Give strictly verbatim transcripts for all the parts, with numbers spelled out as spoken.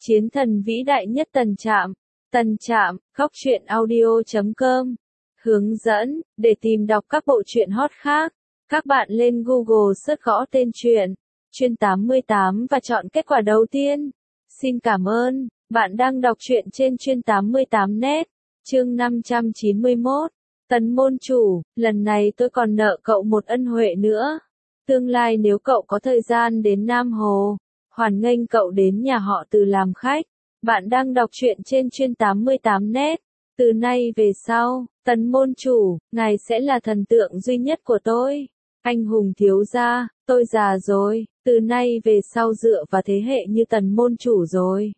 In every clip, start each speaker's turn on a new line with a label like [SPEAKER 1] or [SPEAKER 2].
[SPEAKER 1] Chiến thần vĩ đại nhất Tần Trạm. Tần Trạm, góc truyện audio chấm com. Hướng dẫn, để tìm đọc các bộ truyện hot khác, các bạn lên Google search gõ tên truyện, Chuyên tám mươi tám và chọn kết quả đầu tiên. Xin cảm ơn, bạn đang đọc truyện trên Chuyên tám mươi tám net, chương năm trăm chín mươi mốt. Tần môn chủ, lần này tôi còn nợ cậu một ân huệ nữa. Tương lai nếu cậu có thời gian đến Nam Hồ, hoan nghênh cậu đến nhà họ Từ làm khách. Bạn đang đọc truyện trên Chuyên tám mươi tám net. Từ nay về sau, Tần môn chủ, ngài sẽ là thần tượng duy nhất của tôi. Anh hùng thiếu gia, tôi già rồi, từ nay về sau dựa vào thế hệ như Tần môn chủ rồi.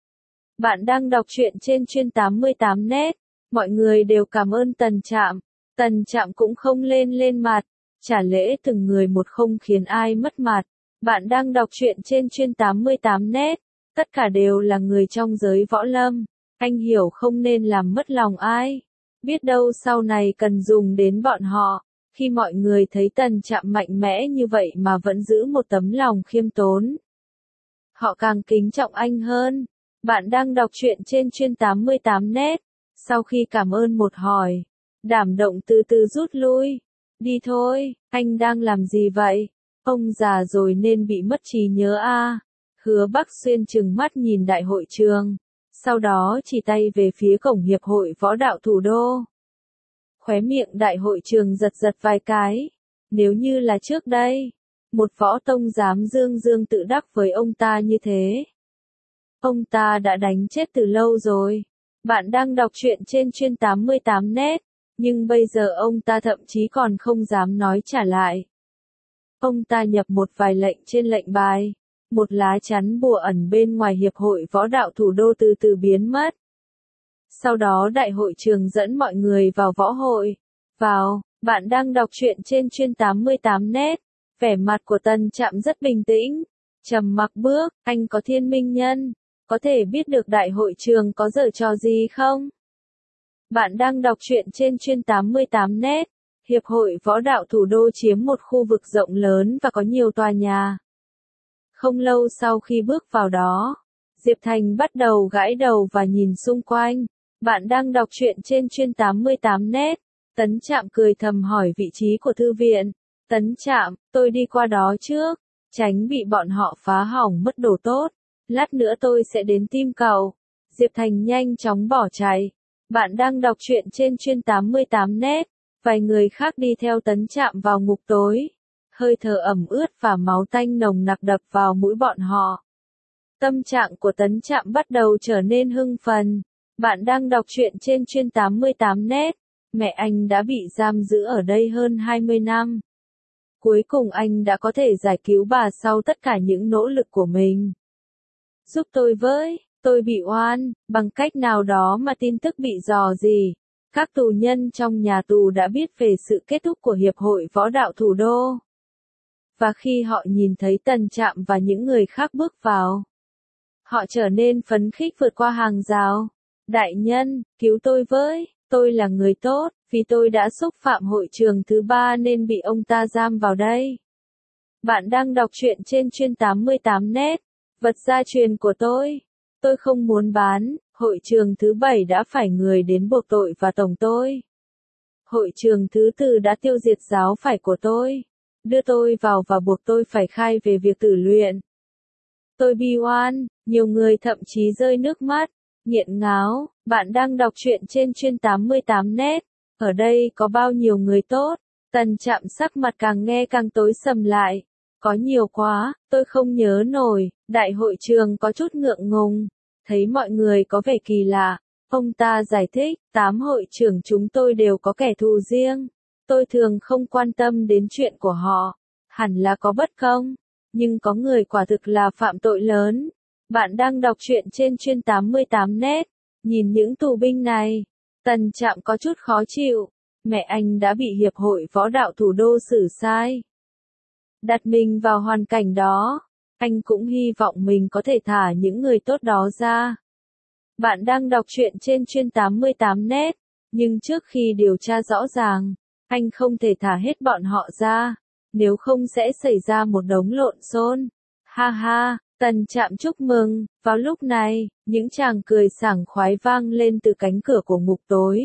[SPEAKER 1] Bạn đang đọc truyện trên Chuyên tám mươi tám net. Mọi người đều cảm ơn Tần Trạm. Tần Trạm cũng không lên lên mặt, trả lễ từng người một không khiến ai mất mặt. Bạn đang đọc truyện trên Chuyên tám mươi tám net. Tất cả đều là người trong giới võ lâm. Anh hiểu không nên làm mất lòng ai. Biết đâu sau này cần dùng đến bọn họ. Khi mọi người thấy Tần Trạm mạnh mẽ như vậy mà vẫn giữ một tấm lòng khiêm tốn, họ càng kính trọng anh hơn. Bạn đang đọc truyện trên Chuyên tám mươi tám net. Sau khi cảm ơn một hồi, Đảm Động từ từ rút lui. Đi thôi, anh đang làm gì vậy? Ông già rồi nên bị mất trí nhớ a. Hứa Bắc Xuyên trừng mắt nhìn đại hội trường, sau đó chỉ tay về phía cổng hiệp hội võ đạo thủ đô. Khóe miệng đại hội trường giật giật vài cái. Nếu như là trước đây, một võ tông dám dương dương tự đắc với ông ta như thế, ông ta đã đánh chết từ lâu rồi. Bạn đang đọc truyện trên Chuyên tám mươi tám net, nhưng bây giờ ông ta thậm chí còn không dám nói trả lại. Ông ta nhập một vài lệnh trên lệnh bài. Một lá chắn bùa ẩn bên ngoài hiệp hội võ đạo thủ đô từ từ biến mất. Sau đó đại hội trường dẫn mọi người vào võ hội. Vào, bạn đang đọc truyện trên Chuyên tám mươi tám net. Vẻ mặt của Tần Trạm rất bình tĩnh, trầm mặc bước, anh có thiên minh nhân, có thể biết được đại hội trường có giở trò gì không? Bạn đang đọc truyện trên Chuyên tám mươi tám net. Hiệp hội võ đạo thủ đô chiếm một khu vực rộng lớn và có nhiều tòa nhà. Không lâu sau khi bước vào đó, Diệp Thành bắt đầu gãi đầu và nhìn xung quanh. Bạn đang đọc truyện trên Chuyên tám mươi tám net. Tấn Trạm cười thầm hỏi vị trí của thư viện. Tấn Trạm, tôi đi qua đó trước, tránh bị bọn họ phá hỏng mất đồ tốt. Lát nữa tôi sẽ đến tìm cậu. Diệp Thành nhanh chóng bỏ chạy. Bạn đang đọc truyện trên Chuyên tám mươi tám net. Vài người khác đi theo Tấn Trạm vào ngục tối. Hơi thở ẩm ướt và máu tanh nồng nặc đập vào mũi bọn họ. Tâm trạng của Tấn Trạm bắt đầu trở nên hưng phấn. Bạn đang đọc truyện trên Chuyên tám mươi tám net. Mẹ anh đã bị giam giữ ở đây hơn hai mươi năm. Cuối cùng anh đã có thể giải cứu bà sau tất cả những nỗ lực của mình. Giúp tôi với, tôi bị oan, bằng cách nào đó mà tin tức bị dò dỉ. Các tù nhân trong nhà tù đã biết về sự kết thúc của Hiệp hội võ đạo thủ đô. Và khi họ nhìn thấy Tần Trạm và những người khác bước vào, họ trở nên phấn khích vượt qua hàng rào. Đại nhân, cứu tôi với, tôi là người tốt, vì tôi đã xúc phạm hội trường thứ ba nên bị ông ta giam vào đây. Bạn đang đọc truyện trên Chuyên tám mươi tám net. Vật gia truyền của tôi, tôi không muốn bán. Hội trường thứ bảy đã phải người đến buộc tội và tổng tôi. Hội trường thứ tư đã tiêu diệt giáo phải của tôi, đưa tôi vào và buộc tôi phải khai về việc tử luyện. Tôi bi oan, nhiều người thậm chí rơi nước mắt, nghiện ngáo. Bạn đang đọc truyện trên Chuyên tám mươi tám net. Ở đây có bao nhiêu người tốt? Tần Trạm sắc mặt càng nghe càng tối sầm lại. Có nhiều quá, tôi không nhớ nổi. Đại hội trường có chút ngượng ngùng. Thấy mọi người có vẻ kỳ lạ, ông ta giải thích, tám hội trưởng chúng tôi đều có kẻ thù riêng. Tôi thường không quan tâm đến chuyện của họ. Hẳn là có bất công. Nhưng có người quả thực là phạm tội lớn. Bạn đang đọc truyện trên Chuyên tám mươi tám net. Nhìn những tù binh này, Tần Trạm có chút khó chịu. Mẹ anh đã bị Hiệp hội võ đạo thủ đô xử sai. Đặt mình vào hoàn cảnh đó, anh cũng hy vọng mình có thể thả những người tốt đó ra. Bạn đang đọc truyện trên Chuyên tám mươi tám net, nhưng trước khi điều tra rõ ràng, anh không thể thả hết bọn họ ra, nếu không sẽ xảy ra một đống lộn xộn. Ha ha, Tần Trạm chúc mừng, vào lúc này, những tràng cười sảng khoái vang lên từ cánh cửa của ngục tối.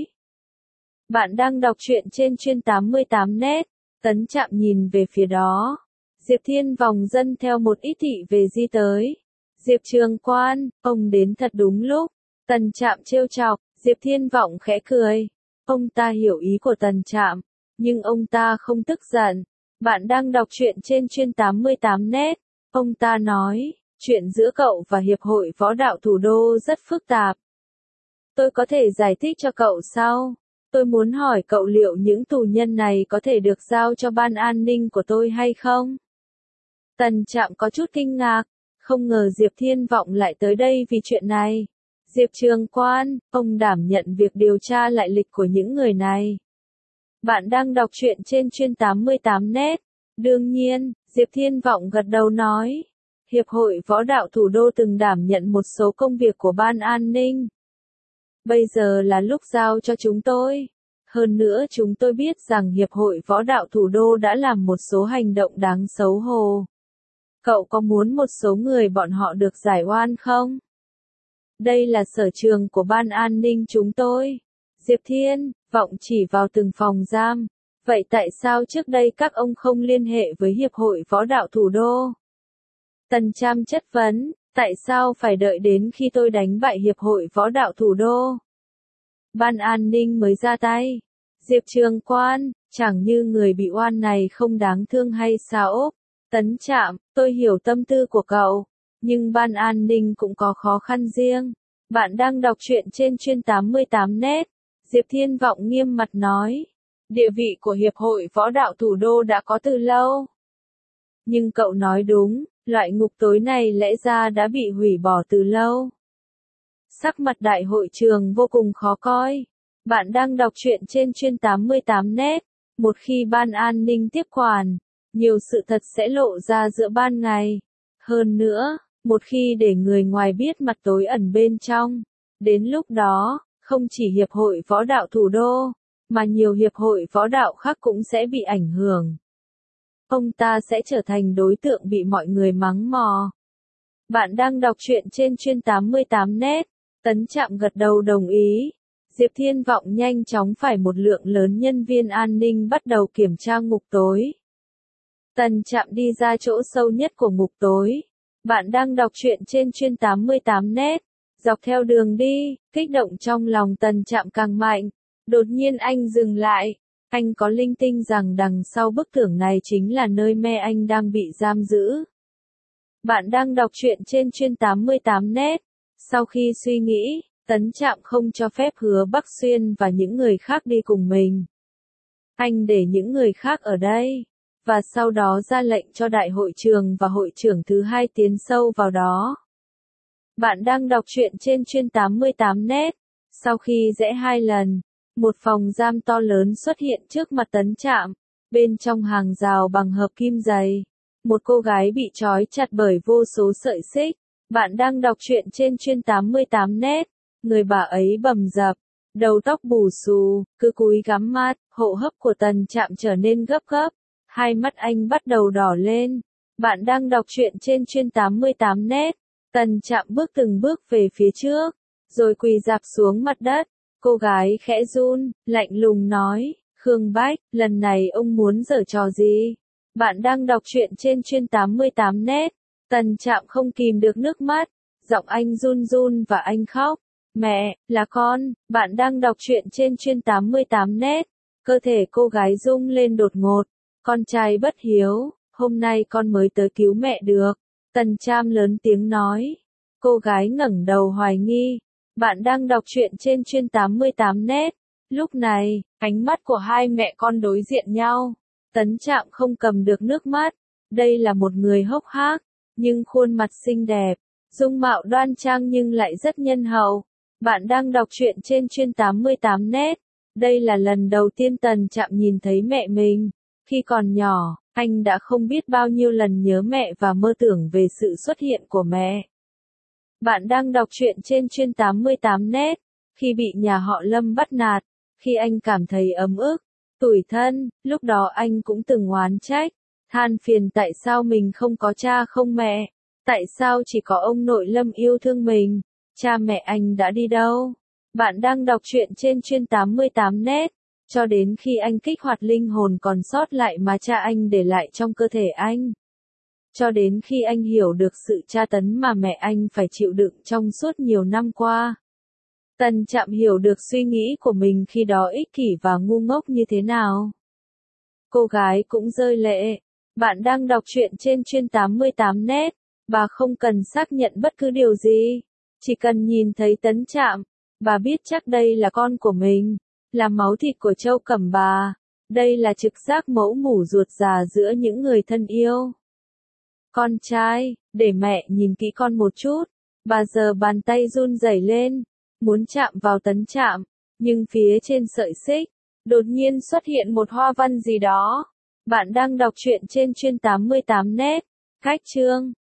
[SPEAKER 1] Bạn đang đọc truyện trên chuyên tám mươi tám net, Tấn Trạm nhìn về phía đó. Diệp Thiên vòng dân theo một ít thị về di tới. Diệp Trường Quan, ông đến thật đúng lúc. Tần Trạm trêu chọc, Diệp Thiên vọng khẽ cười. Ông ta hiểu ý của Tần Trạm, nhưng ông ta không tức giận. Bạn đang đọc truyện trên chuyên tám mươi tám net. Ông ta nói, chuyện giữa cậu và Hiệp hội Võ đạo Thủ đô rất phức tạp. Tôi có thể giải thích cho cậu sau. Tôi muốn hỏi cậu liệu những tù nhân này có thể được giao cho ban an ninh của tôi hay không? Tần Trạm có chút kinh ngạc, không ngờ Diệp Thiên vọng lại tới đây vì chuyện này. Diệp Trường Quan, ông đảm nhận việc điều tra lại lịch của những người này. Bạn đang đọc truyện trên chuyên tám mươi tám net. Đương nhiên, Diệp Thiên vọng gật đầu nói. Hiệp hội Võ đạo Thủ đô từng đảm nhận một số công việc của ban an ninh. Bây giờ là lúc giao cho chúng tôi. Hơn nữa chúng tôi biết rằng Hiệp hội Võ đạo Thủ đô đã làm một số hành động đáng xấu hổ. Cậu có muốn một số người bọn họ được giải oan không? Đây là sở trường của ban an ninh chúng tôi. Diệp Thiên vọng chỉ vào từng phòng giam. Vậy tại sao trước đây các ông không liên hệ với Hiệp hội Võ đạo Thủ đô? Tần Trạm chất vấn, tại sao phải đợi đến khi tôi đánh bại Hiệp hội Võ đạo Thủ đô? Ban an ninh mới ra tay. Diệp Trường Quan, chẳng như người bị oan này không đáng thương hay sao? Tấn Trạm, tôi hiểu tâm tư của cậu, nhưng ban an ninh cũng có khó khăn riêng. Bạn đang đọc truyện trên chuyên tám mươi tám net. Diệp Thiên vọng nghiêm mặt nói, địa vị của Hiệp hội Võ đạo Thủ đô đã có từ lâu. Nhưng cậu nói đúng, loại ngục tối này lẽ ra đã bị hủy bỏ từ lâu. Sắc mặt đại hội trường vô cùng khó coi. Bạn đang đọc truyện trên chuyên tám mươi tám net. Một khi ban an ninh tiếp quản, nhiều sự thật sẽ lộ ra giữa ban ngày. Hơn nữa, một khi để người ngoài biết mặt tối ẩn bên trong, đến lúc đó, không chỉ Hiệp hội Võ đạo Thủ đô, mà nhiều hiệp hội võ đạo khác cũng sẽ bị ảnh hưởng. Ông ta sẽ trở thành đối tượng bị mọi người mắng mò. Bạn đang đọc truyện trên chuyên tám mươi tám net. Tấn Trạm gật đầu đồng ý. Diệp Thiên vọng nhanh chóng phải một lượng lớn nhân viên an ninh bắt đầu kiểm tra ngục tối. Tần Trạm đi ra chỗ sâu nhất của ngục tối. Bạn đang đọc truyện trên chuyên tám mươi tám net. Dọc theo đường đi, kích động trong lòng Tần Trạm càng mạnh. Đột nhiên anh dừng lại. Anh có linh tinh rằng đằng sau bức tường này chính là nơi mẹ anh đang bị giam giữ. Bạn đang đọc truyện trên chuyên tám mươi tám net. Sau khi suy nghĩ, Tấn Trạm không cho phép Hứa Bắc Xuyên và những người khác đi cùng mình. Anh để những người khác ở đây, và sau đó ra lệnh cho đại hội trường và hội trưởng thứ hai tiến sâu vào đó. Bạn đang đọc truyện trên chuyên tám mươi tám net. Sau khi rẽ hai lần, một phòng giam to lớn xuất hiện trước mặt Tấn Trạm. Bên trong hàng rào bằng hợp kim dày, một cô gái bị trói chặt bởi vô số sợi xích. Bạn đang đọc truyện trên chuyên tám mươi tám net. Người bà ấy bầm dập, đầu tóc bù xù, cứ cúi gắm mắt, hô hấp của Tần Trạm trở nên gấp gấp. Hai mắt anh bắt đầu đỏ lên. Bạn đang đọc truyện trên chuyên tám mươi tám net. Tần Trạm bước từng bước về phía trước, rồi quỳ rạp xuống mặt đất. Cô gái khẽ run, lạnh lùng nói, Khương Bách, lần này ông muốn giở trò gì? Bạn đang đọc truyện trên chuyên tám mươi tám net. Tần Trạm không kìm được nước mắt, giọng anh run run và anh khóc. Mẹ, là con. Bạn đang đọc truyện trên chuyên tám mươi tám net. Cơ thể cô gái rung lên đột ngột. Con trai bất hiếu, hôm nay con mới tới cứu mẹ được. Tần Trạm lớn tiếng nói. Cô gái ngẩng đầu hoài nghi. Bạn đang đọc truyện trên chuyên tám mươi tám net. Lúc này, ánh mắt của hai mẹ con đối diện nhau. Tấn Trạm không cầm được nước mắt. Đây là một người hốc hác, nhưng khuôn mặt xinh đẹp, dung mạo đoan trang nhưng lại rất nhân hậu. Bạn đang đọc truyện trên chuyên tám mươi tám net. Đây là lần đầu tiên Tần Trạm nhìn thấy mẹ mình. Khi còn nhỏ, anh đã không biết bao nhiêu lần nhớ mẹ và mơ tưởng về sự xuất hiện của mẹ. Bạn đang đọc truyện trên chuyên tám mươi tám net. Khi bị nhà họ Lâm bắt nạt, khi anh cảm thấy ấm ức, tủi thân, lúc đó anh cũng từng oán trách, than phiền tại sao mình không có cha không mẹ. Tại sao chỉ có ông nội Lâm yêu thương mình? Cha mẹ anh đã đi đâu? Bạn đang đọc truyện trên chuyên tám mươi tám net. Cho đến khi anh kích hoạt linh hồn còn sót lại mà cha anh để lại trong cơ thể anh. Cho đến khi anh hiểu được sự tra tấn mà mẹ anh phải chịu đựng trong suốt nhiều năm qua. Tần Trạm hiểu được suy nghĩ của mình khi đó ích kỷ và ngu ngốc như thế nào. Cô gái cũng rơi lệ. Bạn đang đọc truyện trên chuyên tám mươi tám net. Bà không cần xác nhận bất cứ điều gì. Chỉ cần nhìn thấy Tấn Trạm. Bà biết chắc đây là con của mình. Là máu thịt của Châu Cẩm Bà. Đây là trực giác mẫu mủ ruột già giữa những người thân yêu. Con trai, để mẹ nhìn kỹ con một chút. Bà giờ bàn tay run rẩy lên. Muốn chạm vào Tấn Trạm. Nhưng phía trên sợi xích. Đột nhiên xuất hiện một hoa văn gì đó. Bạn đang đọc truyện trên chuyên tám mươi tám net. Cách chương